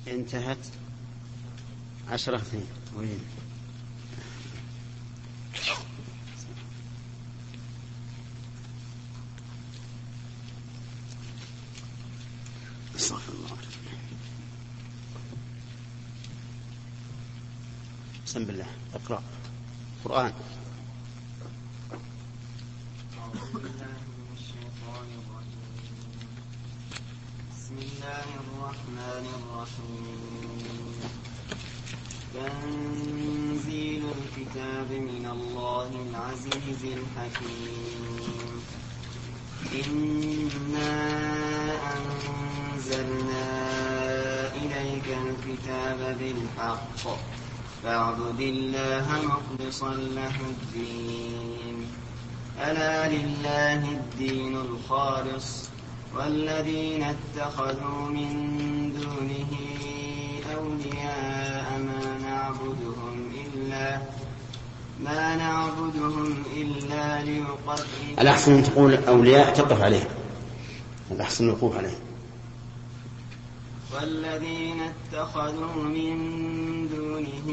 انتهت 10:02. وين استغفر الله. بسم الله. اقرأ القرآن. بسم الله الرحمن الرحيم. تنزيل الكتاب من الله العزيز الحكيم. إنا أنزلنا إليك الكتاب بالحق فاعبد الله مخلصا له الدين. ألا لله الدين الخالص والذين اتخذوا من دونه أولياء ما نعبدهم إلا ليقربونا. الأحسن أن تقول أولياء تقف عليه، الأحسن الوقوف عليه. والذين اتخذوا من دونه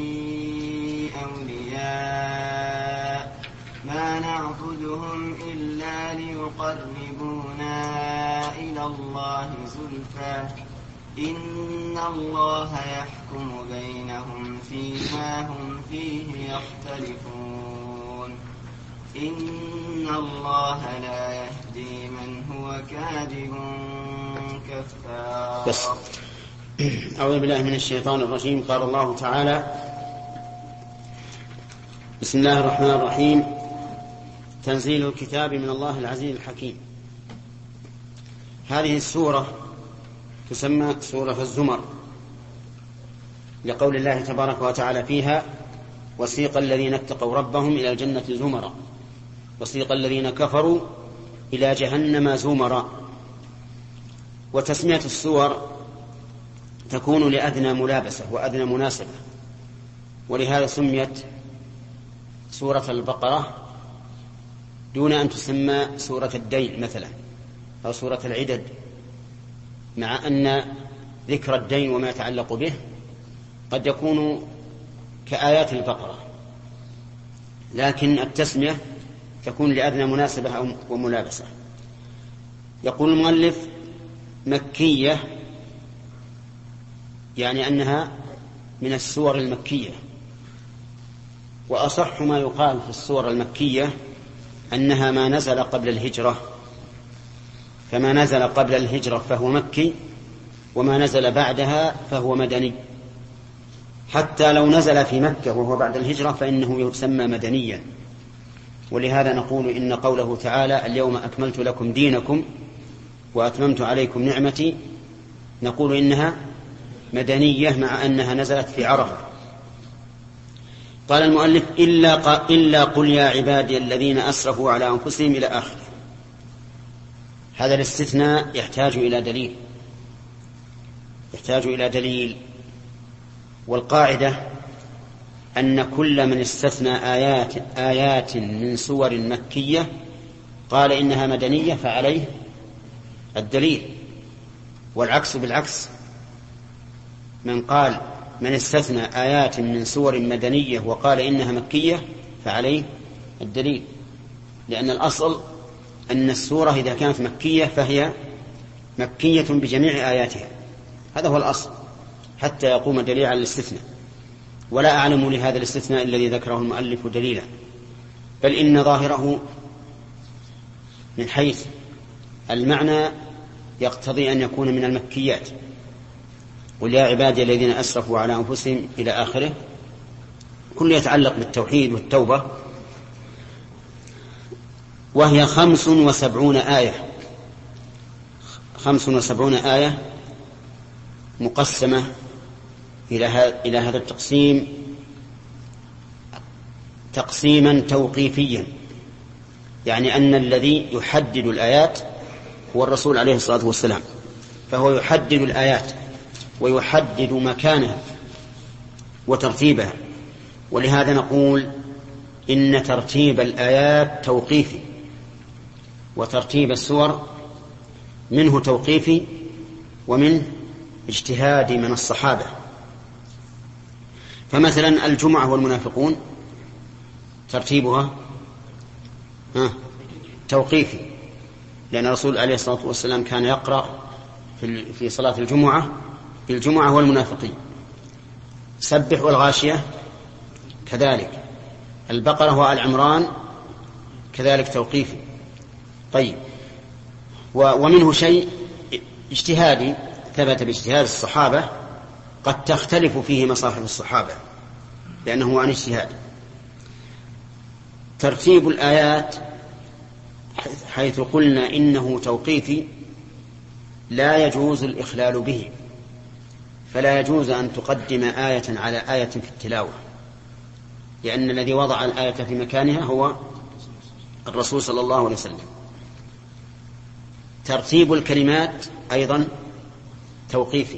أولياء ما نعبدهم إلا ليقربونا إلى الله زلفى إن الله يحكم بينهم فيما هم فيه يختلفون. إن الله لا يهدي من هو كاذب كفار. بس. أعوذ بالله من الشيطان الرجيم. قال الله تعالى: بسم الله الرحمن الرحيم. تنزيل الكتاب من الله العزيز الحكيم. هذه السورة تسمى سورة الزمر، لقول الله تبارك وتعالى فيها: وسيق الذين اتقوا ربهم إلى الجنة زمرا وسيق الذين كفروا إلى جهنم زمرا. وتسمية السور تكون لأدنى ملابسة وأدنى مناسبة، ولهذا سميت سورة البقرة دون أن تسمى سورة الدين مثلا أو سورة العدد، مع أن ذكر الدين وما يتعلق به قد يكون كآيات البقرة، لكن التسمية تكون لأدنى مناسبة وملابسة. يقول المؤلف: مكية، يعني أنها من السور المكية. وأصح ما يقال في السور المكية أنها ما نزل قبل الهجرة، فما نزل قبل الهجرة فهو مكي، وما نزل بعدها فهو مدني. حتى لو نزل في مكة وهو بعد الهجرة فإنه يسمى مدنيا. ولهذا نقول إن قوله تعالى: اليوم أكملت لكم دينكم وأتممت عليكم نعمتي، نقول إنها مدنية مع أنها نزلت في عرفة. قال المؤلف: إلا قل يا عبادي الذين أسرفوا على أنفسهم إلى آخره. هذا الاستثناء يحتاج إلى دليل. والقاعدة أن كل من استثنى آيات من سور مكية قال إنها مدنية فعليه الدليل، والعكس بالعكس. من استثنى آيات من سور مدنية وقال إنها مكية فعليه الدليل، لأن الأصل أن السورة إذا كانت مكية فهي مكية بجميع آياتها، هذا هو الأصل، حتى يقوم دليل على الاستثناء. ولا أعلم لهذا الاستثناء الذي ذكره المؤلف دليلا، بل إن ظاهره من حيث المعنى يقتضي أن يكون من المكيات. قل يا عبادي الذين أسرفوا على أنفسهم إلى آخره، كل يتعلق بالتوحيد والتوبة. وهي 75 آية، 75 آية مقسمة إلى هذا التقسيم تقسيما توقيفيا، يعني أن الذي يحدد الآيات هو الرسول عليه الصلاة والسلام، فهو يحدد الآيات ويحدد مكانها وترتيبها. ولهذا نقول إن ترتيب الآيات توقيفي، وترتيب السور منه توقيفي ومنه اجتهادي من الصحابة. فمثلا الجمعة والمنافقون ترتيبها توقيفي، لأن الرسول عليه الصلاة والسلام كان يقرأ في صلاة الجمعة بالجمعة والمنافقين. سبح والغاشية كذلك، البقرة وآل عمران كذلك توقيفي. طيب، ومنه شيء اجتهادي ثبت باجتهاد الصحابة قد تختلف فيه مصاحف الصحابة لأنه عن اجتهاد. ترتيب الآيات حيث قلنا إنه توقيفي لا يجوز الإخلال به، فلا يجوز أن تقدم آية على آية في التلاوة، لأن الذي وضع الآية في مكانها هو الرسول صلى الله عليه وسلم. ترتيب الكلمات أيضا توقيفي،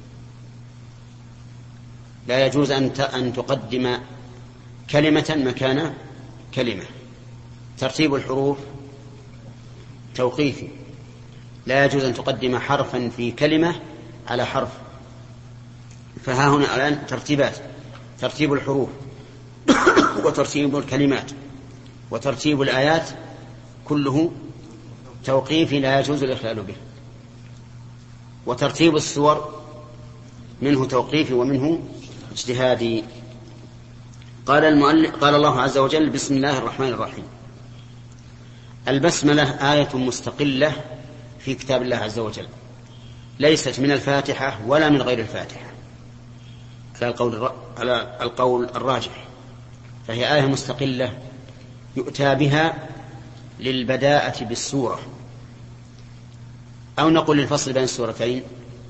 لا يجوز أن تقدم كلمة مكان كلمة. ترتيب الحروف توقيفي، لا يجوز أن تقدم حرفا في كلمة على حرف. فها هنا الآن ترتيبات: ترتيب الحروف وترتيب الكلمات وترتيب الآيات كله توقيفي لا يجوز الإخلال به. وترتيب السور منه توقيفي ومنه اجتهادي. قال الله عز وجل: بسم الله الرحمن الرحيم. البسملة آية مستقلة في كتاب الله عز وجل، ليست من الفاتحة ولا من غير الفاتحة على القول الراجح، فهي آية مستقلة يؤتى بها للبداءة بالسورة، أو نقول للفصل بين السورتين،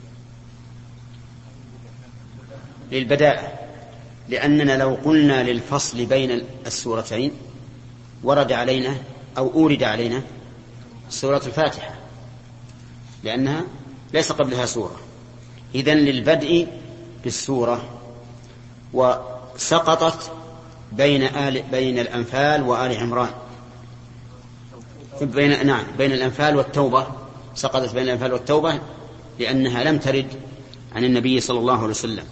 للبداءة، لأننا لو قلنا للفصل بين السورتين ورد علينا أو أورد علينا سورة الفاتحة لأنها ليس قبلها سورة. إذن للبدء بالسورة. وسقطت بين الأنفال وآل عمران، بين الأنفال والتوبة، سقطت بين الأنفال والتوبة لأنها لم ترد عن النبي صلى الله عليه وسلم،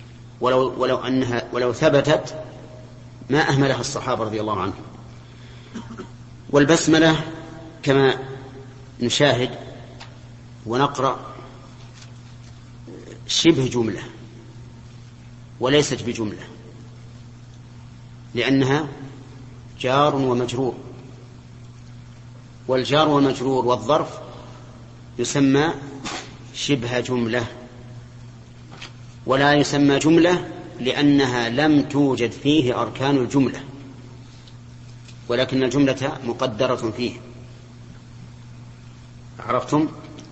ولو ثبتت ما أهملها الصحابة رضي الله عنهم. والبسملة كما نشاهد ونقرأ شبه جملة وليست بجملة، لأنها جار ومجرور، والجار والمجرور والظرف يسمى شبه جملة، ولا يسمى جملة لأنها لم توجد فيه أركان الجملة، ولكن الجملة مقدرة فيه. عرفتم؟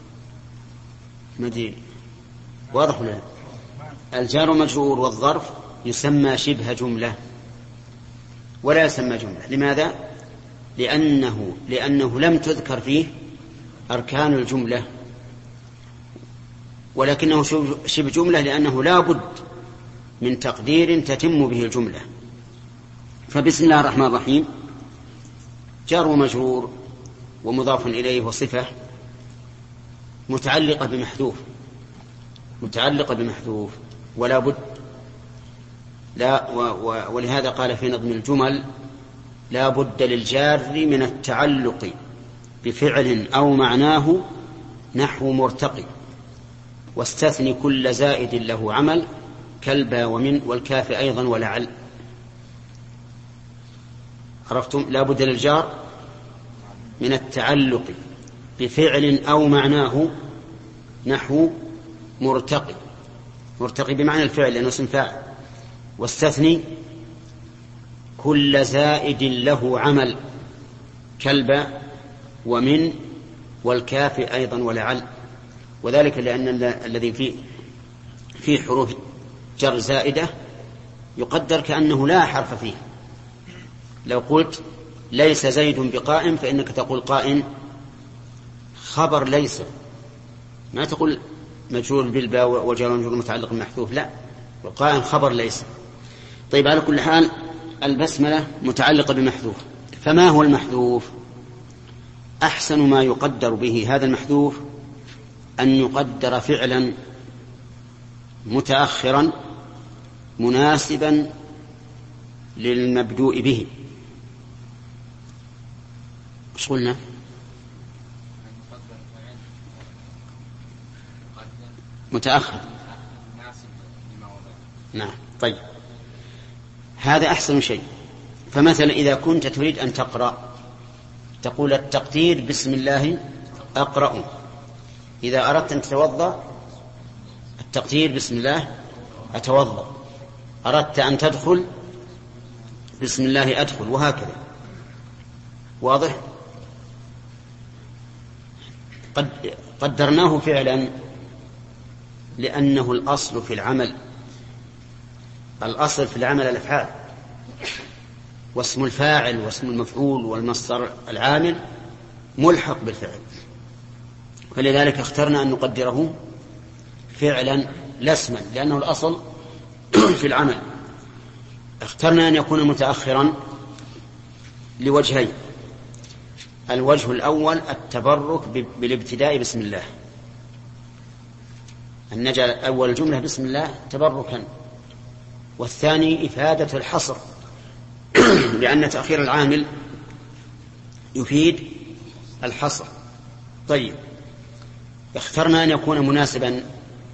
مدين واضح ولا؟ الجار والمجرور والظرف يسمى شبه جملة ولا يسمى جملة. لماذا؟ لأنه لم تذكر فيه أركان الجملة، ولكنه شبه جملة لأنه لا بد من تقدير تتم به الجملة. فبسم الله الرحمن الرحيم جار ومجرور ومضاف إليه وصفة متعلقة بمحذوف ولا بد. ولهذا قال في نظم الجمل: لا بد للجار من التعلق بفعل أو معناه نحو مرتقي، واستثني كل زائد له عمل كالبا ومن والكاف أيضا ولعل. عرفتم؟ لا بد للجار من التعلق بفعل أو معناه نحو مرتقي بمعنى الفعل لأنه اسم فاعل، واستثني كل زائد له عمل كالبا ومن والكاف أيضا ولعل. وذلك لأن الذي فيه حروف جر زائدة يقدر كأنه لا حرف فيه. لو قلت ليس زيد بقائم فإنك تقول قائم خبر ليس، ما تقول مجرور بالباء وجار ومجرور متعلق بمحذوف، لا، وقائم خبر ليس. طيب، على كل حال البسملة متعلقة بمحذوف. فما هو المحذوف؟ أحسن ما يقدر به هذا المحذوف أن يقدر فعلا متأخرا مناسبا للمبدوء به. ايش قلنا؟ متأخر. نعم. طيب، هذا أحسن شيء. فمثلا إذا كنت تريد أن تقرأ تقول التقدير بسم الله أقرأ. إذا أردت أن تتوضأ التقدير بسم الله أتوضأ. أردت أن تدخل بسم الله أدخل، وهكذا. واضح؟ قدرناه فعلا لأنه الأصل في العمل. الأصل في العمل الأفعال، واسم الفاعل واسم المفعول والمصدر العامل ملحق بالفعل، فلذلك اخترنا أن نقدره فعلا لا اسما، لأنه الأصل في العمل. اخترنا أن يكون متأخرا لوجهين. الوجه الأول التبرك بالابتداء بسم الله، أن نجعل أول الجملة بسم الله تبركا. والثاني إفادة الحصر، لأن تأخير العامل يفيد الحصر. طيب، اخترنا أن يكون مناسبا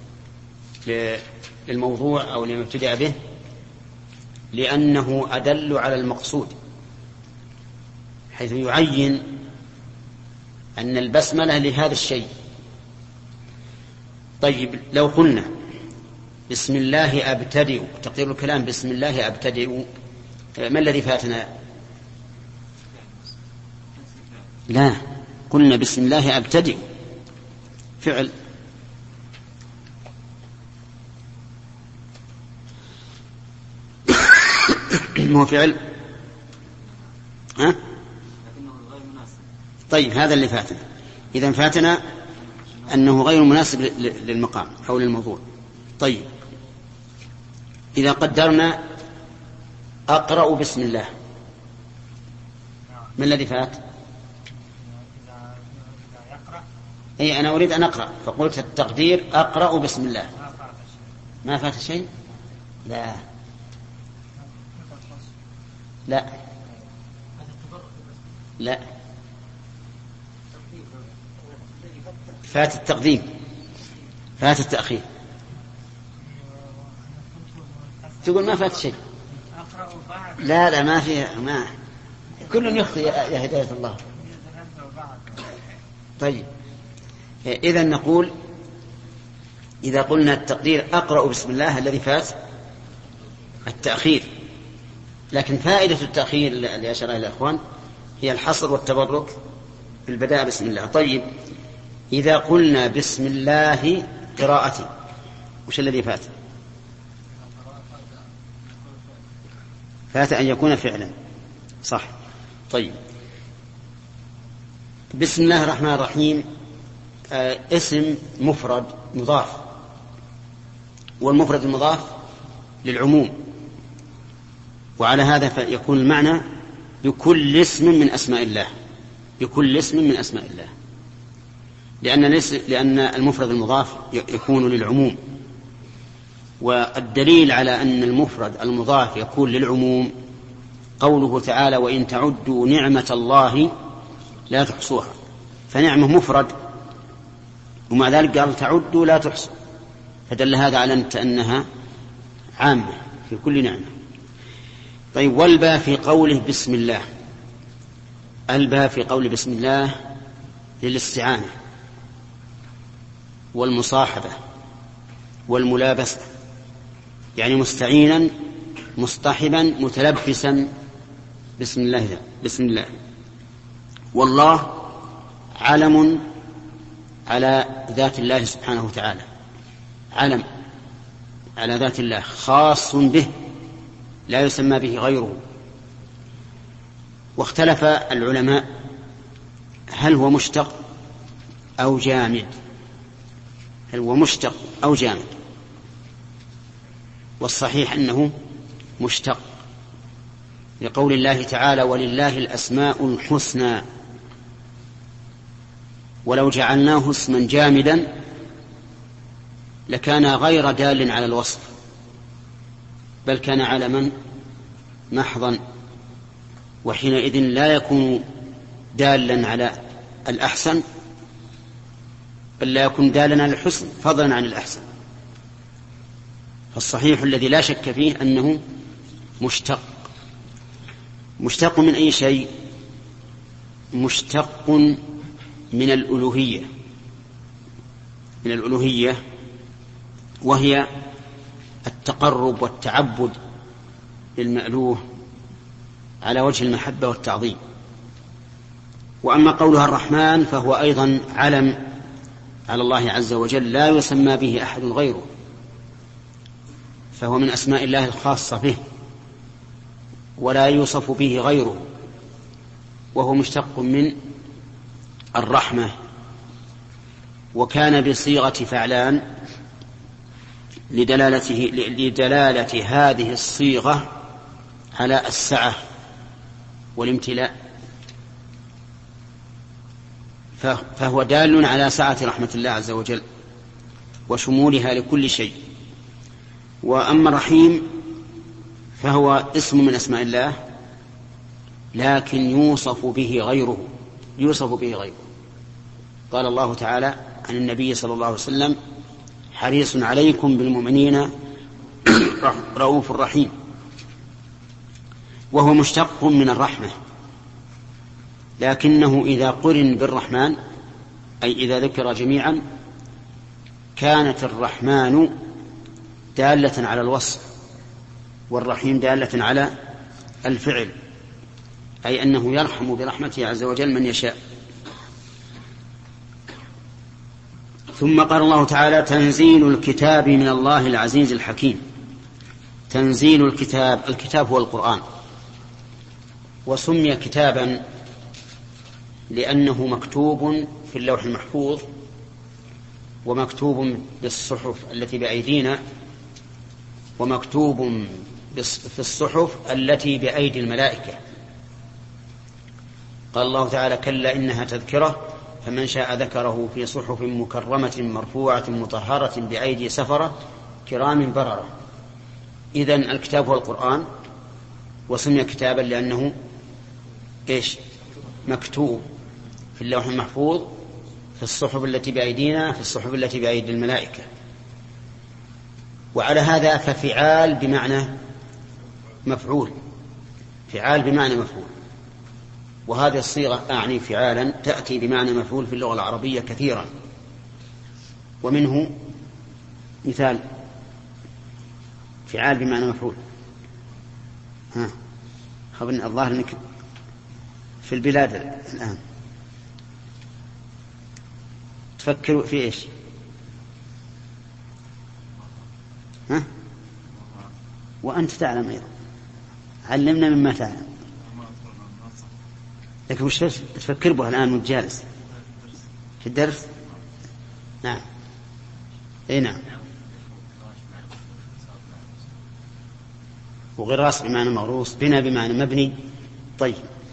للموضوع أو لما ابتدأ به، لأنه أدل على المقصود، حيث يعين أن البسملة لهذا الشيء. طيب، لو قلنا بسم الله أبتدئ، تقدير الكلام بسم الله أبتدئ، ما الذي فاتنا؟ لا، قلنا بسم الله أبتدئ فعل. هو فعل، ها؟ طيب، هذا اللي فاتنا. إذن فاتنا أنه غير مناسب للمقام أو للموضوع. طيب، إذا قدرنا أقرأ بسم الله، ما الذي فات؟ أي أنا أريد أن أقرأ، فقلت التقدير أقرأ بسم الله. ما فات شيء؟ لا لا لا، فات التقديم، فات التأخير. تقول ما فات شيء. لا لا، ما في، ما كل يخطئ يا هداية الله. طيب، إذن نقول إذا قلنا التقدير أقرأ بسم الله الذي فات التأخير، لكن فائدة التأخير اللي أشار إلى الأخوان هي الحصر والتبرك بالبداء بسم الله. طيب، إذا قلنا بسم الله قراءتي، وش الذي فات؟ فات أن يكون فعلا، صح. طيب، بسم الله الرحمن الرحيم اسم مفرد مضاف، والمفرد المضاف للعموم، وعلى هذا فيكون المعنى بكل اسم من أسماء الله، بكل اسم من أسماء الله، لأن المفرد المضاف يكون للعموم. والدليل على أن المفرد المضاف يكون للعموم قوله تعالى: وإن تعدوا نعمة الله لا تحصوها. فنعمة مفرد، ومع ذلك قال تعدوا لا تحصوا، فدل هذا على أنها عامة في كل نعمة. طيب، والباء في قوله بسم الله، الباء في قوله بسم الله للاستعانة والمصاحبة والملابسة، يعني مستعينا مصطحبا متلبسا بسم الله. بسم الله. والله علم على ذات الله سبحانه وتعالى، علم على ذات الله خاص به لا يسمى به غيره. واختلف العلماء هل هو مشتق أو جامد، هل هو مشتق أو جامد، والصحيح أنه مشتق، لقول الله تعالى: ولله الأسماء الحسنى. ولو جعلناه اسما جامدا لكان غير دال على الوصف، بل كان علما محضا، وحينئذ لا يكون دالا على الأحسن، بل لا يكون دالا على الحسن فضلا عن الأحسن. فالصحيح الذي لا شك فيه أنه مشتق من أي شيء؟ مشتق من الألوهية، وهي التقرب والتعبد للمألوه على وجه المحبة والتعظيم. وأما قولها الرحمن فهو أيضا علم على الله عز وجل لا يسمى به أحد غيره، فهو من أسماء الله الخاصة به ولا يوصف به غيره، وهو مشتق من الرحمة، وكان بصيغة فعلان لدلالة هذه الصيغة على السعة والامتلاء، فهو دال على سعة رحمة الله عز وجل وشمولها لكل شيء. وأما الرحيم فهو اسم من أسماء الله، لكن يوصف به غيره. قال الله تعالى عن النبي صلى الله عليه وسلم: حريص عليكم بالمؤمنين رؤوف رحيم، وهو مشتق من الرحمة، لكنه إذا قرن بالرحمن أي إذا ذكر جميعا كانت الرحمن دالة على الوصف والرحيم دالة على الفعل، أي أنه يرحم برحمته عز وجل من يشاء. ثم قال الله تعالى: تنزيل الكتاب من الله العزيز الحكيم. تنزيل الكتاب هو القرآن، وسمي كتابا لأنه مكتوب في اللوح المحفوظ ومكتوب بالصحف التي بأيدينا ومكتوب في الصحف التي بأيدي الملائكة. قال الله تعالى: كلا إنها تذكرة فمن شاء ذكره في صحف مكرمة مرفوعة مطهرة بأيدي سفرة كرام بررة. إذن الكتاب هو القرآن، وسمي كتابا لأنه مكتوب في اللوح المحفوظ في الصحف التي بأيدينا في الصحف التي بأيدي الملائكة. وعلى هذا ففعال بمعنى مفعول، وهذه الصيغة أعني فعالا تأتي بمعنى مفعول في اللغة العربية كثيرا. ومنه مثال فعال بمعنى مفعول. خبرني الظاهر أنك في البلاد الآن تفكروا في إيش؟ وأنت تعلم أيضا، علمنا مما تعلم. لكن وش تفكر به الآن وانت جالس في الدرس؟ نعم. اي نعم. وغراس بمعنى موروث، بنا بمعنى مبني. طيب،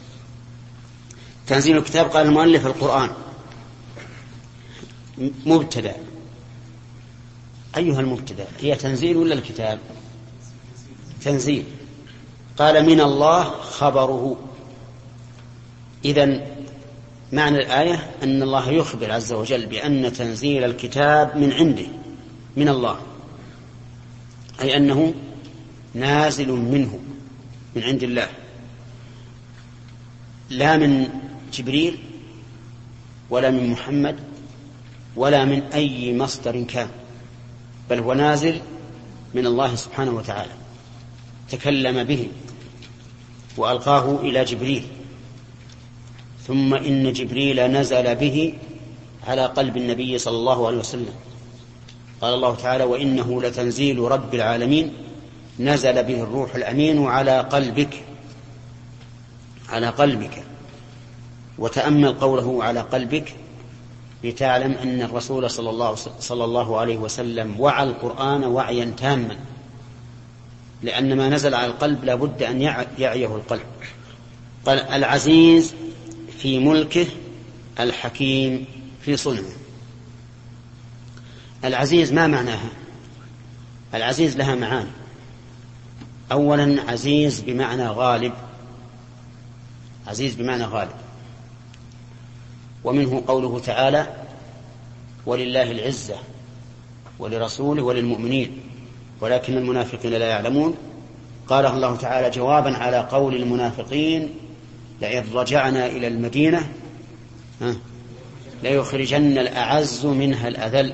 تنزيل الكتاب قال المؤلف القرآن مبتدأ. أيها المبتدأ، هي تنزيل ولا الكتاب؟ تنزيل. قال من الله خبره. إذن معنى الآية أن الله يخبر عز وجل بأن تنزيل الكتاب من عنده، من الله، أي أنه نازل منه، من عند الله، لا من جبريل ولا من محمد ولا من أي مصدر كان، بل هو نازل من الله سبحانه وتعالى. تكلم به وألقاه إلى جبريل، ثم إن جبريل نزل به على قلب النبي صلى الله عليه وسلم. قال الله تعالى: وإنه لتنزيل رب العالمين نزل به الروح الأمين على قلبك. وتأمل قوله على قلبك لتعلم أن الرسول صلى الله عليه وسلم وعى القرآن وعيا تاما، لأن ما نزل على القلب لا بد أن يعيه القلب. قال: العزيز في ملكه الحكيم في صنعه. العزيز ما معناها؟ العزيز لها معاني. أولا عزيز بمعنى غالب، عزيز بمعنى غالب، ومنه قوله تعالى ولله العزة ولرسوله وللمؤمنين ولكن المنافقين لا يعلمون. قال الله تعالى جوابا على قول المنافقين لئن رجعنا إلى المدينة ليخرجن الأعز منها الأذل.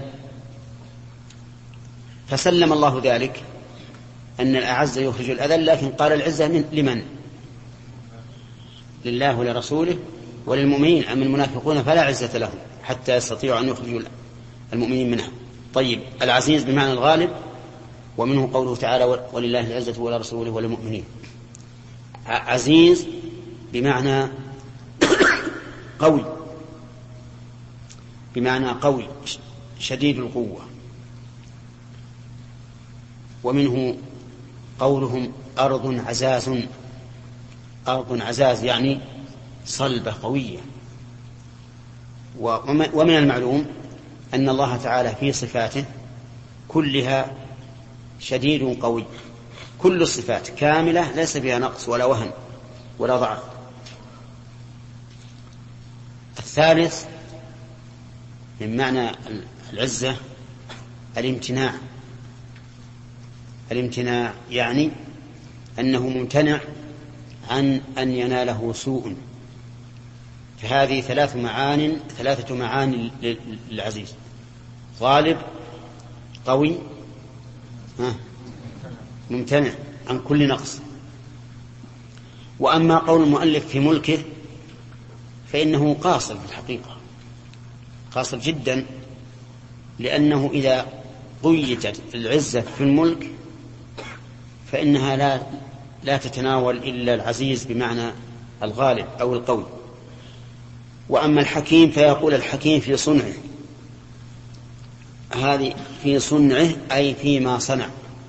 فسلم الله ذلك أن الأعز يخرج الأذل، لكن قال العزة لمن؟ لله ولرسوله وللمؤمنين. أما المنافقون فلا عزة لهم حتى يستطيعوا أن يخرجوا المؤمنين منها. طيب العزيز بمعنى الغالب، ومنه قوله تعالى ولله العزة ولرسوله وللمؤمنين. عزيز بمعنى قوي، بمعنى قوي شديد القوة. ومنه قولهم أرض عزاز، أرض عزاز يعني صلبة قوية. ومن المعلوم أن الله تعالى في صفاته كلها شديد قوي، كل الصفات كاملة ليس فيها نقص ولا وهن ولا ضعف. الثالث من معنى العزة الامتناع. الامتناع يعني أنه ممتنع عن أن يناله سوء. فهذه ثلاثة معاني للعزيز: غالب، قوي، ممتنع عن كل نقص. وأما قول المؤلف في ملكه فإنه قاصر في الحقيقة، قاصر جدا، لأنه إذا قيدت العزة في الملك فإنها لا تتناول إلا العزيز بمعنى الغالب أو القوي. وأما الحكيم فيقول الحكيم في صنعه، هذه في صنعه أي فيما صنع.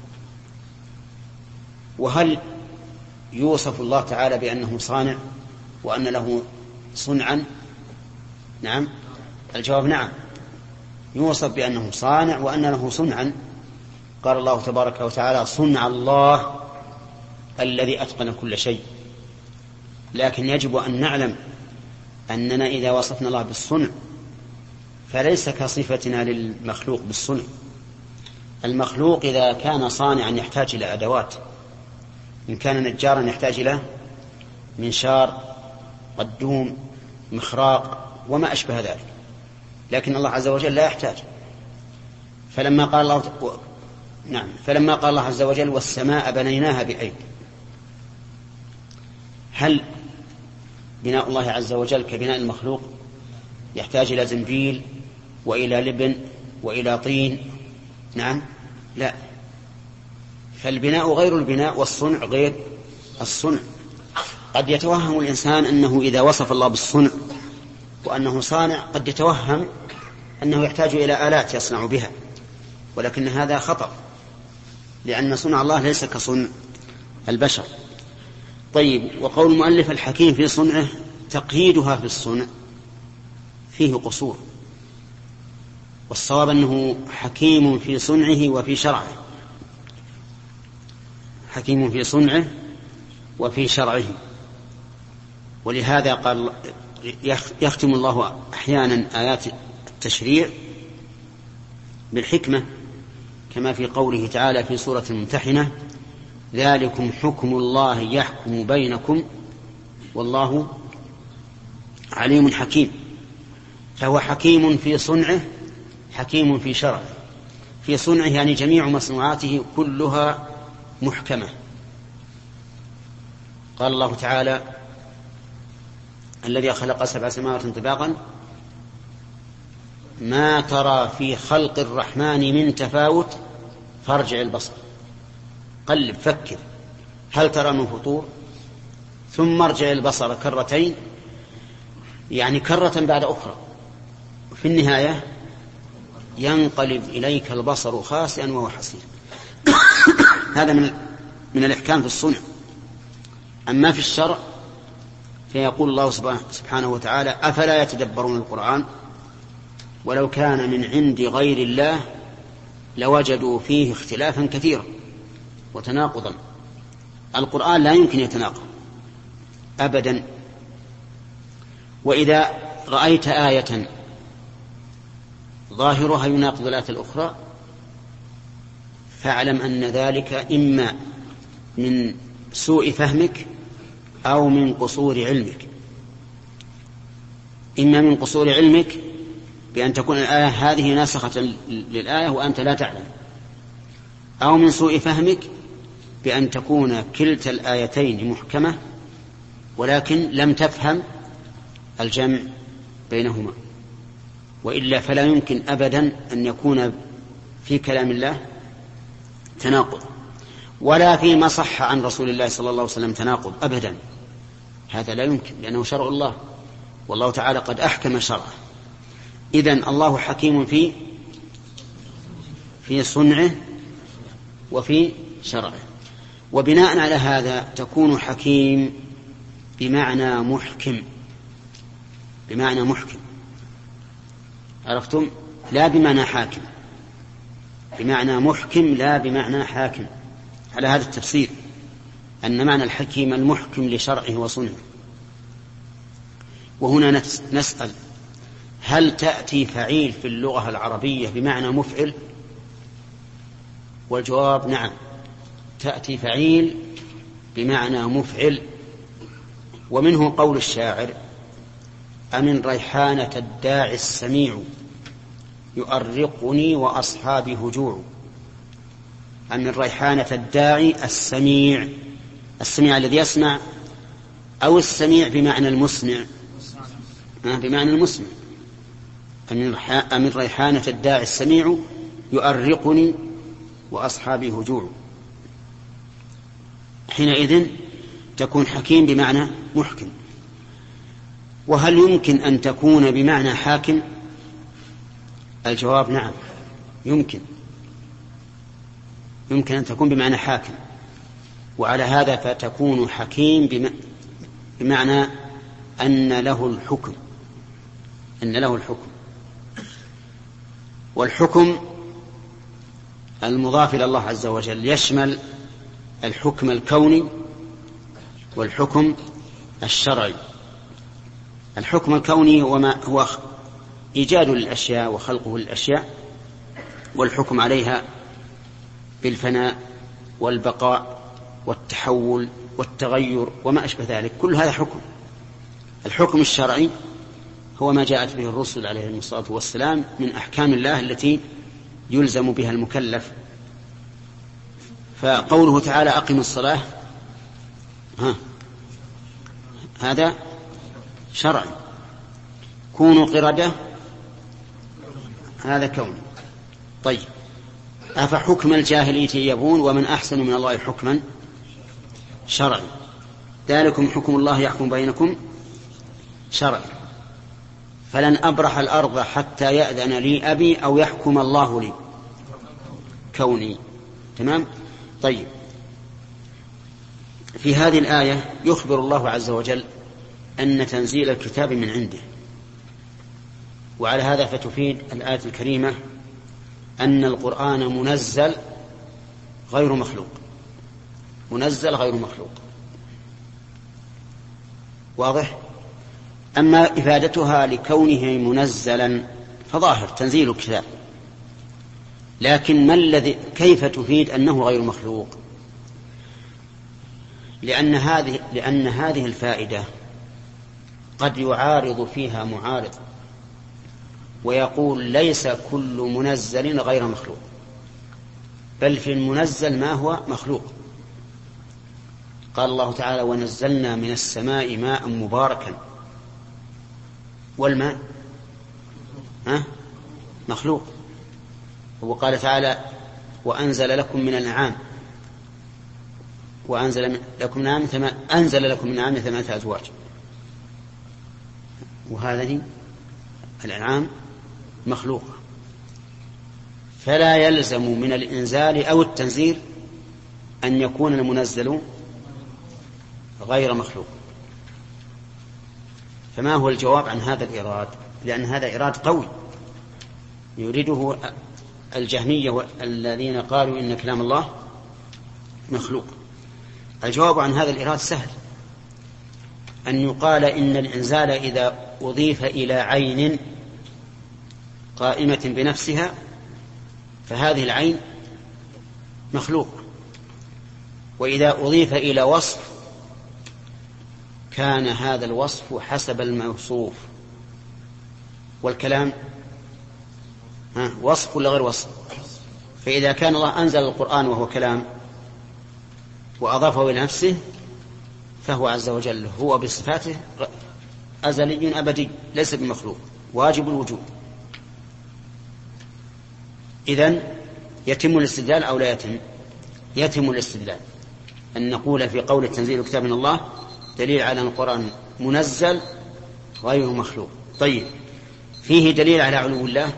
وهل يوصف الله تعالى بأنه صانع وأن له صنعا؟ نعم، الجواب نعم، يوصف بأنه صانع وأن له صنعا. قال الله تبارك وتعالى صنع الله الذي أتقن كل شيء. لكن يجب أن نعلم أننا إذا وصفنا الله بالصنع فليس كصفتنا للمخلوق بالصنع. المخلوق إذا كان صانعا يحتاج إلى أدوات، إن كان نجارا يحتاج إلى منشار، قدوم، مخراق وما أشبه ذلك، لكن الله عز وجل لا يحتاج. فلما قال الله عز وجل والسماء بنيناها بأيد، هل بناء الله عز وجل كبناء المخلوق يحتاج إلى زنبيل وإلى لبن وإلى طين؟ نعم، لا. فالبناء غير البناء والصنع غير الصنع. قد يتوهم الإنسان أنه إذا وصف الله بالصنع وأنه صانع قد يتوهم أنه يحتاج إلى آلات يصنع بها، ولكن هذا خطأ، لأن صنع الله ليس كصنع البشر. طيب، وقول المؤلف الحكيم في صنعه، تقييدها في الصنع فيه قصور، والصواب أنه حكيم في صنعه وفي شرعه، حكيم في صنعه وفي شرعه. ولهذا قال يختم الله أحيانا آيات التشريع بالحكمة، كما في قوله تعالى في سورة الممتحنة ذلكم حكم الله يحكم بينكم والله عليم حكيم. فهو حكيم في صنعه، حكيم في شرعه. في صنعه يعني جميع مصنوعاته كلها محكمة. قال الله تعالى الذي خلق 7 سماوات طباقا ما ترى في خلق الرحمن من تفاوت فارجع البصر، قلب فكر هل ترى من فطور، ثم ارجع البصر كرتين، يعني كرة بعد أخرى، في النهاية ينقلب إليك البصر خاسئا وهو حسير. هذا من الإحكام في الصنع. أما في الشرع فيقول الله سبحانه وتعالى أفلا يتدبرون القرآن ولو كان من عند غير الله لوجدوا فيه اختلافا كثيرا وتناقضا. القرآن لا يمكن يتناقض أبدا. وإذا رأيت آية ظاهرها يناقض الآية الأخرى فاعلم أن ذلك إما من سوء فهمك أو من قصور علمك. إما من قصور علمك بأن تكون الآية هذه ناسخة للآية وأنت لا تعلم، أو من سوء فهمك بأن تكون كلتا الآيتين محكمة ولكن لم تفهم الجمع بينهما. وإلا فلا يمكن أبدا أن يكون في كلام الله تناقض، ولا فيما صح عن رسول الله صلى الله عليه وسلم تناقض أبدا. هذا لا يمكن، لأنه شرع الله، والله تعالى قد أحكم شرعه. إذن الله حكيم في صنعه وفي شرعه. وبناء على هذا تكون حكيم بمعنى محكم، بمعنى محكم، عرفتم؟ لا بمعنى حاكم، بمعنى محكم لا بمعنى حاكم، على هذا التفسير أن معنى الحكيم المحكم لشرعه وصنعه. وهنا نسأل: هل تأتي فعيل في اللغة العربية بمعنى مفعل؟ والجواب نعم، تأتي فعيل بمعنى مفعل. ومنه قول الشاعر: أمن ريحانة الداعي السميع يؤرقني وأصحابي هجوع. أمن ريحانة الداعي السميع، السميع الذي يسمع، أو السميع بمعنى المسمع؟ بمعنى المسمع. أمن ريحانة الداعي السميع يؤرقني وأصحابي هجوع. حينئذ تكون حكيم بمعنى محكم. وهل يمكن أن تكون بمعنى حاكم؟ الجواب نعم، يمكن أن تكون بمعنى حاكم. وعلى هذا فتكون حكيم بمعنى أن له الحكم، أن له الحكم. والحكم المضاف إلى الله عز وجل يشمل الحكم الكوني والحكم الشرعي. الحكم الكوني هو إيجاد للأشياء وخلقه للأشياء والحكم عليها بالفناء والبقاء والتحول والتغير وما أشبه ذلك، كل هذا حكم. الحكم الشرعي هو ما جاءت به الرسل عليهم الصلاة والسلام من أحكام الله التي يلزم بها المكلف. فقوله تعالى: أقم الصلاة، هذا شرعي. كونوا قردة، هذا كون. طيب، أفحكم الجاهلية يبغون ومن أحسن من الله حكما شرعي. ذلكم حكم الله يحكم بينكم شرعي. فلن أبرح الأرض حتى يأذن لي أبي أو يحكم الله لي، كوني. تمام؟ طيب، في هذه الآية يخبر الله عز وجل أن تنزيل الكتاب من عنده. وعلى هذا فتفيد الآية الكريمة أن القرآن منزل غير مخلوق، منزل غير مخلوق. واضح؟ أما إفادتها لكونه منزلا فظاهر تنزيل الكتاب، لكن ما الذي كيف تفيد أنه غير مخلوق؟ لأن هذه الفائدة قد يعارض فيها معارض ويقول: ليس كل منزل غير مخلوق، بل في المنزل ما هو مخلوق. قال الله تعالى: ونزلنا من السماء ماء مباركا. والماء مخلوق. وقال تعالى: وأنزل لكم من الأنعام أنزل لكم من الأنعام 8 أزواج. وهذه الأنعام مخلوقة، فلا يلزم من الإنزال أو التنزيل أن يكون المنزل غير مخلوق. فما هو الجواب عن هذا الإيراد؟ لأن هذا إيراد قوي يريده الجهمية الذين قالوا إن كلام الله مخلوق. الجواب عن هذا الإراد سهل، أن يقال إن الإنزال إذا أضيف إلى عين قائمة بنفسها فهذه العين مخلوق، وإذا أضيف إلى وصف كان هذا الوصف حسب الموصوف. والكلام وصف ولا غير وصف؟ فإذا كان الله أنزل القرآن وهو كلام وأضافه إلى نفسه فهو عز وجل هو بصفاته أزلي أبدي ليس بمخلوق واجب الوجود. إذن يتم الاستدلال أو لا يتم؟ يتم الاستدلال، أن نقول في قول التنزيل كتاب من الله دليل على أن القرآن منزل غير مخلوق. طيب، فيه دليل على علو الله،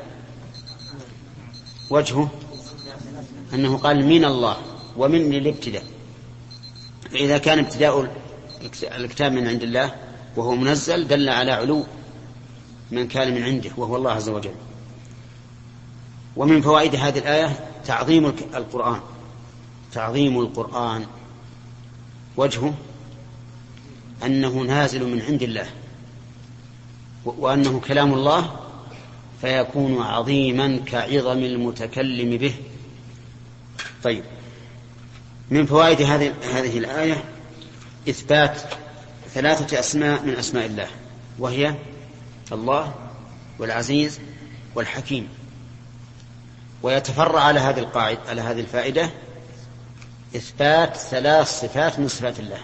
وجهه أنه قال من الله ومن للابتداء، فإذا كان ابتداء الكتاب من عند الله وهو منزل دل على علو من كان من عنده وهو الله عز وجل. ومن فوائد هذه الآية تعظيم القرآن، تعظيم القرآن وجهه أنه نازل من عند الله وأنه كلام الله فيكون عظيما كعظم المتكلم به. طيب، من فوائد هذه الآية إثبات 3 أسماء من أسماء الله، وهي الله والعزيز والحكيم. ويتفرع على هذه القاعدة، على هذه الفائدة، إثبات 3 صفات من صفات الله: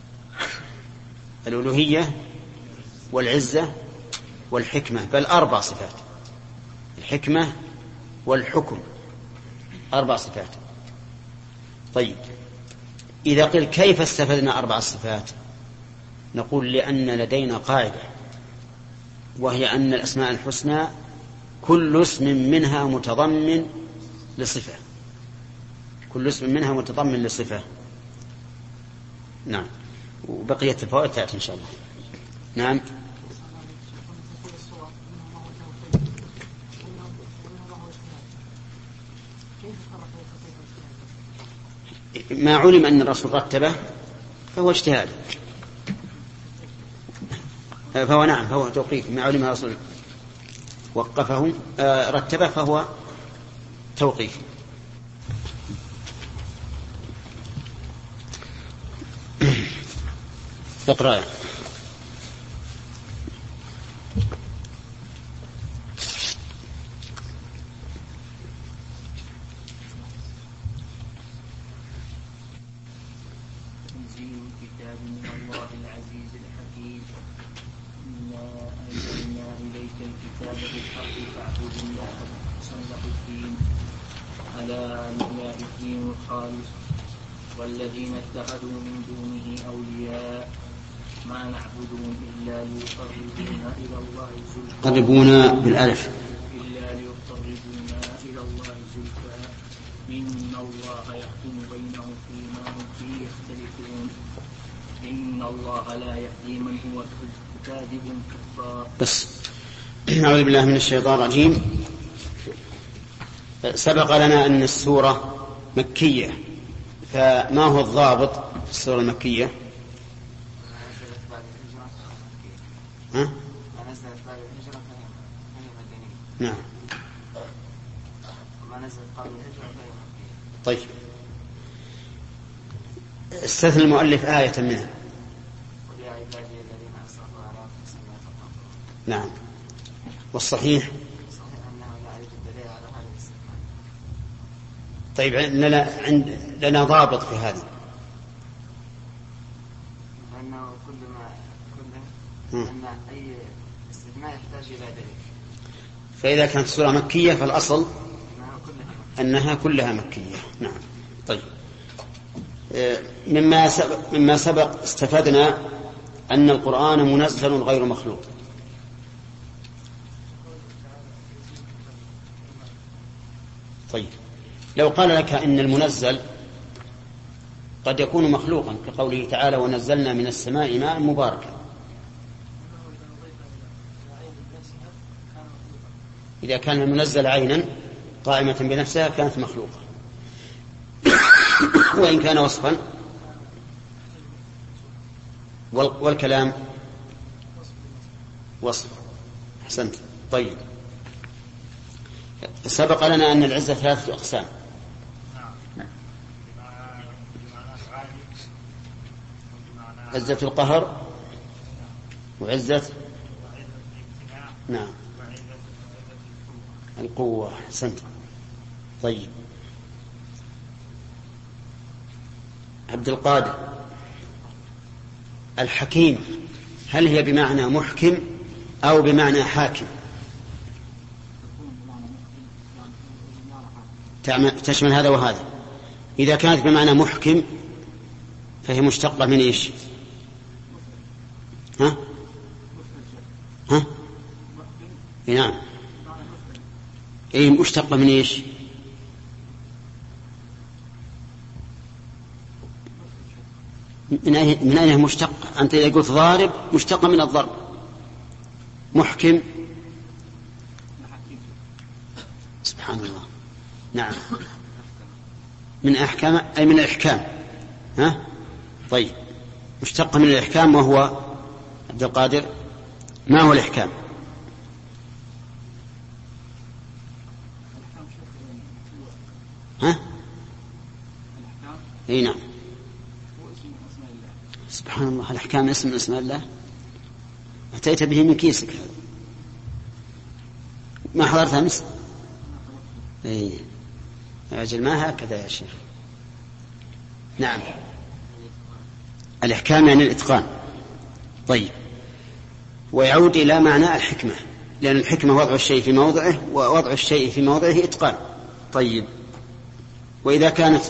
الألوهية والعزة والحكمة، بل 4 صفات: الحكمة والحكم، 4 صفات. طيب، إذا قيل كيف استفدنا 4 صفات؟ نقول لأن لدينا قاعدة، وهي أن الأسماء الحسنى كل اسم منها متضمن لصفة، كل اسم منها متضمن لصفة. نعم، وبقية الفوائد تأتي إن شاء الله. نعم. ما علم أن الرسول رتبه فهو اجتهاد، فهو نعم فهو توقيف. ما علم الرسول وقفه رتبه فهو توقيف. اقرأ. والذين اتخذوا من دونه أولياء ما نعبدهم إلا ليقربونا إلى الله زلفى قربونا بالألف إلا ليقربونا إلى الله زلفى إن الله يحكم بينهم فيما هم فيه يختلفون إن الله لا يهدي من هو كاذب كفار. بس أعوذ بالله من الشيطان الرجيم. سبق لنا أن السورة مكية، فما هو الضابط في السورة المكية؟ نعم. طيب، استثنى المؤلف آية منها. نعم، والصحيح طيب لنا ضابط في هذا. لأنه أن أي استثناء يحتاج إلى دليل. فإذا كانت السورة مكية فالأصل أنها كلها مكية. نعم. طيب، مما سبق استفدنا أن القرآن منزل غير مخلوق. طيب، لو قال لك إن المنزل قد يكون مخلوقا كقوله تعالى ونزلنا من السماء ماء مباركا، إذا كان المنزل عينا قائمة بنفسها كانت مخلوقة. وإن كان وصفا والكلام وصف. أحسنت. طيب، سبق لنا أن العزة 3 أقسام. عزة القهر وعزة نعم القوة. أحسنت. طيب، عبد القادر، الحكيم هل هي بمعنى محكم أو بمعنى حاكم؟ تشمل هذا وهذا. إذا كانت بمعنى محكم فهي مشتقة من إيش؟ ها؟ نعم. إيه، مشتقة من إيش؟ من أين مشتقة؟ أنت إذا قلت ضارب مشتقة من الضرب. محكم سبحان الله. نعم، من أحكام أي من الإحكام. ها؟ طيب، مشتقة من الإحكام. وهو عبد القادر ما هو الإحكام؟ ها؟ اي نعم. سبحان الله، الأحكام اسم من اسماء الله. أتيت به من كيسك هذا، ما حضرت أمس؟ اي أجل، ما هكذا يا شيخ. نعم، الإحكام يعني الإتقان. طيب، ويعود إلى معنى الحكمة، لأن الحكمة وضع الشيء في موضعه، ووضع الشيء في موضعه إتقان. طيب، وإذا كانت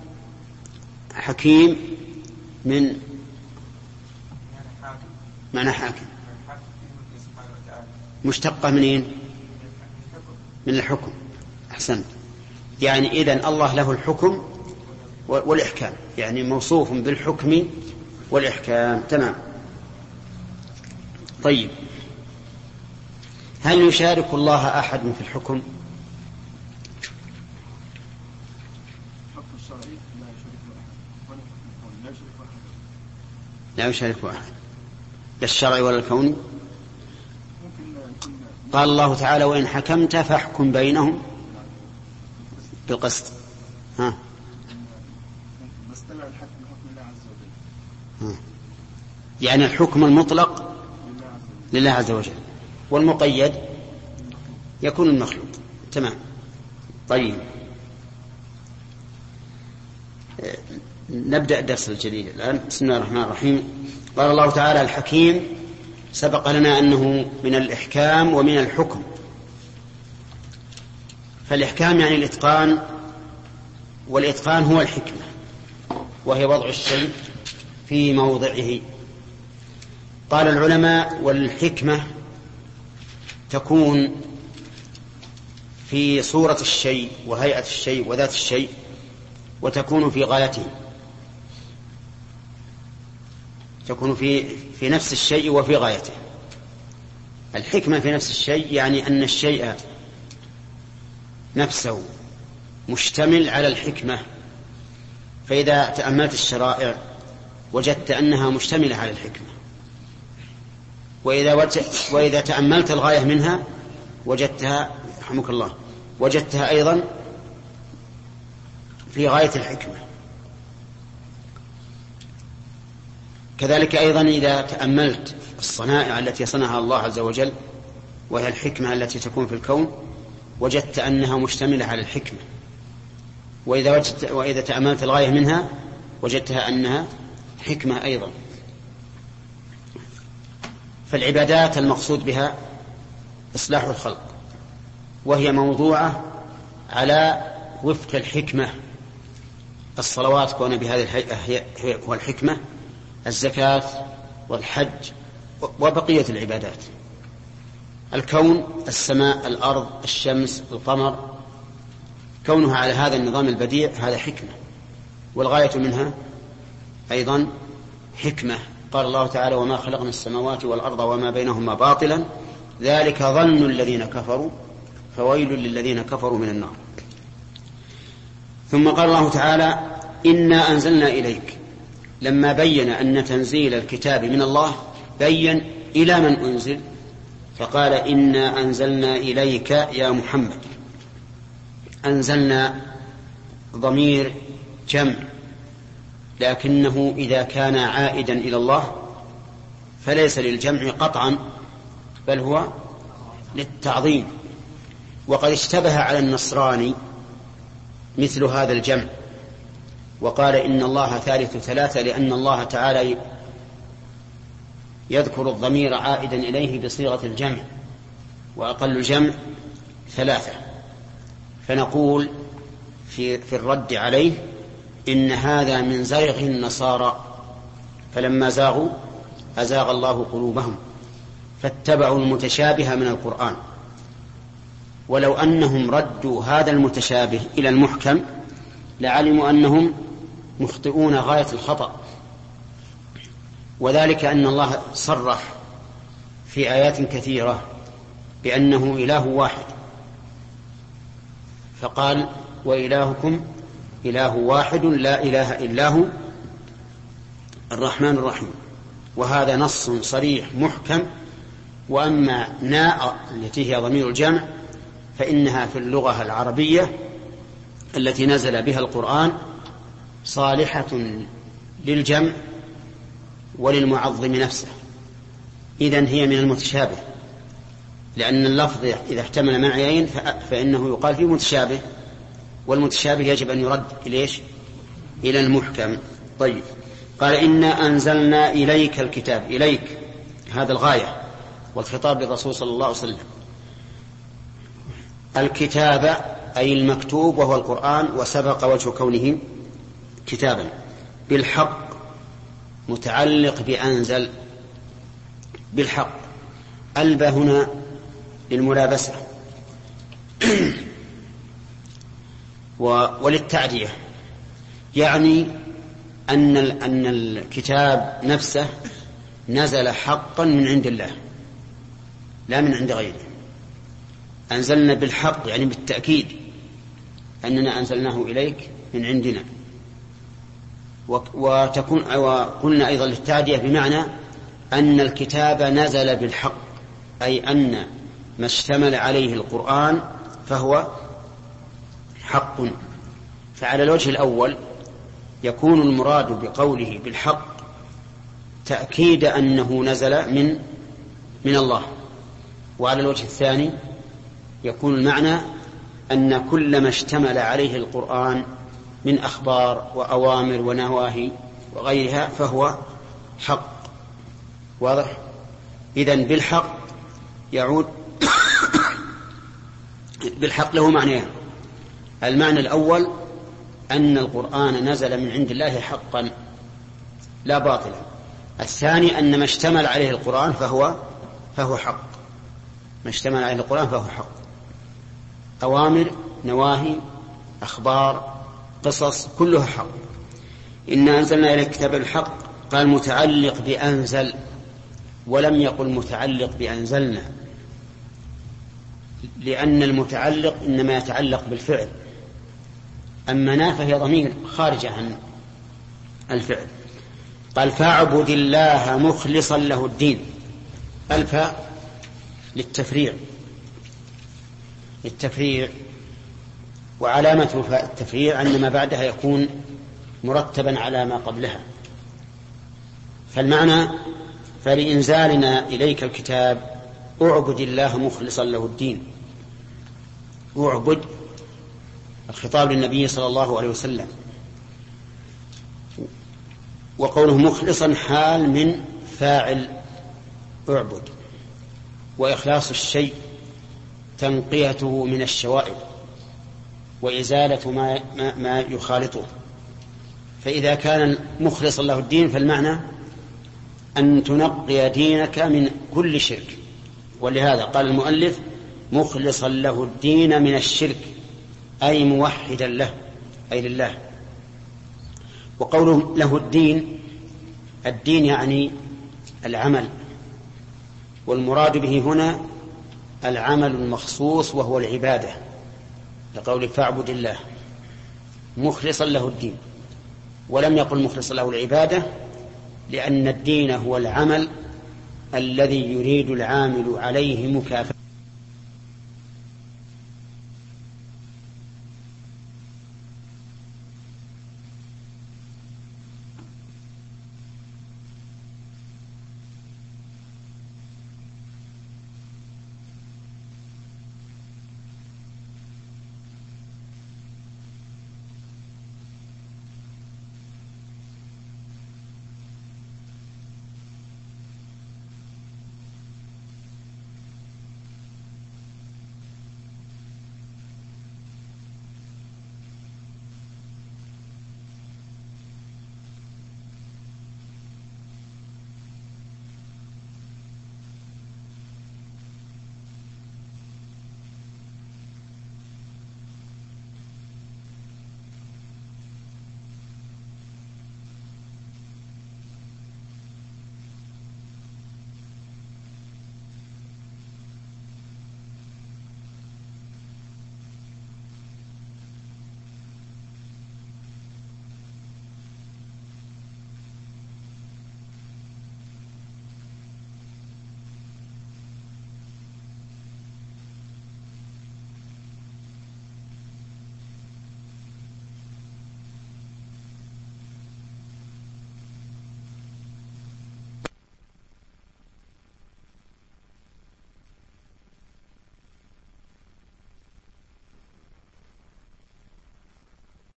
حكيم من معنى حاكم مشتقة منين؟ من الحكم. أحسنت. يعني إذن الله له الحكم والإحكام، يعني موصوف بالحكم والإحكام. تمام. طيب، هل يشارك الله أحد في الحكم؟ لا يشارك أحد، لا الشرع ولا الكوني. قال الله تعالى: وإن حكمت فاحكم بينهم بالقسط. ها؟ يعني الحكم المطلق لله عز وجل، والمقيد يكون المخلوق. تمام. طيب، نبدأ الدرس الجديد الآن. بسم الله الرحمن الرحيم. قال الله تعالى: الحكيم، سبق لنا أنه من الإحكام ومن الحكم. فالإحكام يعني الإتقان، والإتقان هو الحكمة، وهي وضع الشيء في موضعه. قال العلماء: والحكمة تكون في صورة الشيء وهيئة الشيء وذات الشيء، وتكون في غايته، تكون في نفس الشيء وفي غايته. الحكمة في نفس الشيء يعني أن الشيء نفسه مشتمل على الحكمة. فإذا تأملت الشرائع وجدت أنها مشتملة على الحكمة، وإذا تأملت الغاية منها وجدتها، رحمك الله، وجدتها أيضا في غاية الحكمة. كذلك أيضا إذا تأملت الصنائع التي صنعها الله عز وجل، وهي الحكمة التي تكون في الكون، وجدت أنها مشتملة على الحكمة. وإذا تأملت الغاية منها وجدتها أنها حكمة أيضا. فالعبادات المقصود بها إصلاح الخلق، وهي موضوعة على وفق الحكمة. الصلوات كون بهذه الهيئة والحكمة، الزكاة والحج وبقية العبادات. الكون، السماء، الأرض، الشمس، القمر، كونها على هذا النظام البديع هذا حكمة، والغاية منها أيضا حكمة. قال الله تعالى: وما خلقنا السماوات والأرض وما بينهما باطلا ذلك ظن الذين كفروا فويل للذين كفروا من النار. ثم قال الله تعالى إنا أنزلنا إليك، لما بين أن تنزيل الكتاب من الله بين إلى من أنزل، فقال إنا أنزلنا إليك يا محمد. أنزلنا ضمير جمع، لكنه إذا كان عائدا إلى الله فليس للجمع قطعا، بل هو للتعظيم. وقد اشتبه على النصراني مثل هذا الجمع، وقال إن الله ثالث ثلاثة، لأن الله تعالى يذكر الضمير عائدا إليه بصيغة الجمع، وأقل الجمع ثلاثة. فنقول في الرد عليه إن هذا من زيغ النصارى، فلما زاغوا أزاغ الله قلوبهم فاتبعوا المتشابه من القرآن. ولو أنهم ردوا هذا المتشابه إلى المحكم لعلموا أنهم مخطئون غاية الخطأ، وذلك أن الله صرح في آيات كثيرة بأنه إله واحد، فقال وإلهكم إله واحد لا إله إلا هو الرحمن الرحيم، وهذا نص صريح محكم. وأما ناء التي هي ضمير الجمع فإنها في اللغة العربية التي نزل بها القرآن صالحة للجمع وللمعظم نفسه، إذن هي من المتشابه، لأن اللفظ إذا احتمل معنيين فإنه يقال فيه متشابه، والمتشابه يجب أن يرد إلى المحكم. طيب، قال إنا أنزلنا إليك الكتاب. إليك هذا الغاية، والخطاب للرسول صلى الله عليه وسلم. الكتاب أي المكتوب وهو القرآن، وسبق وجه كونه كتابا. بالحق متعلق بأنزل، بالحق. ألبى هنا للملابسة وللتعدية، يعني أن الكتاب نفسه نزل حقا من عند الله لا من عند غيره. أنزلنا بالحق يعني بالتأكيد أننا أنزلناه إليك من عندنا. وقلنا أيضا للتعدية بمعنى أن الكتاب نزل بالحق، أي أن ما اشتمل عليه القرآن فهو حق. فعلى الوجه الأول يكون المراد بقوله بالحق تأكيد أنه نزل من الله، وعلى الوجه الثاني يكون المعنى أن كل ما اشتمل عليه القرآن من أخبار وأوامر ونواهي وغيرها فهو حق. واضح؟ إذن بالحق يعود بالحق له معنيان: المعنى الأول أن القرآن نزل من عند الله حقا لا باطلا. الثاني أن ما اشتمل عليه القرآن فهو حق. ما اشتمل عليه القرآن فهو حق، أوامر، نواهي، أخبار، قصص، كلها حق. إنا أنزلنا إليك كتاب الحق. قال متعلق بأنزل، ولم يقل متعلق بأنزلنا، لأن المتعلق إنما يتعلق بالفعل، أما نا فهي ضمير خارجة عن الفعل. قال فاعبد الله مخلصا له الدين. الفاء للتفريع، وعلامة فاء التفريع أن ما بعدها يكون مرتبا على ما قبلها. فالمعنى فلإنزالنا إليك الكتاب اعبد الله مخلصا له الدين. اعبد الخطاب للنبي صلى الله عليه وسلم، وقوله مخلصا حال من فاعل اعبد، وإخلاص الشيء تنقيته من الشوائب وإزالة ما يخالطه. فإذا كان مخلصا له الدين فالمعنى أن تنقي دينك من كل شرك، ولهذا قال المؤلف مخلصا له الدين من الشرك، أي موحدا له أي لله. وقوله له الدين يعني العمل، والمراد به هنا العمل المخصوص وهو العبادة، لقول فاعبد الله مخلصا له الدين، ولم يقل مخلصا له العبادة، لأن الدين هو العمل الذي يريد العامل عليه مكافأة.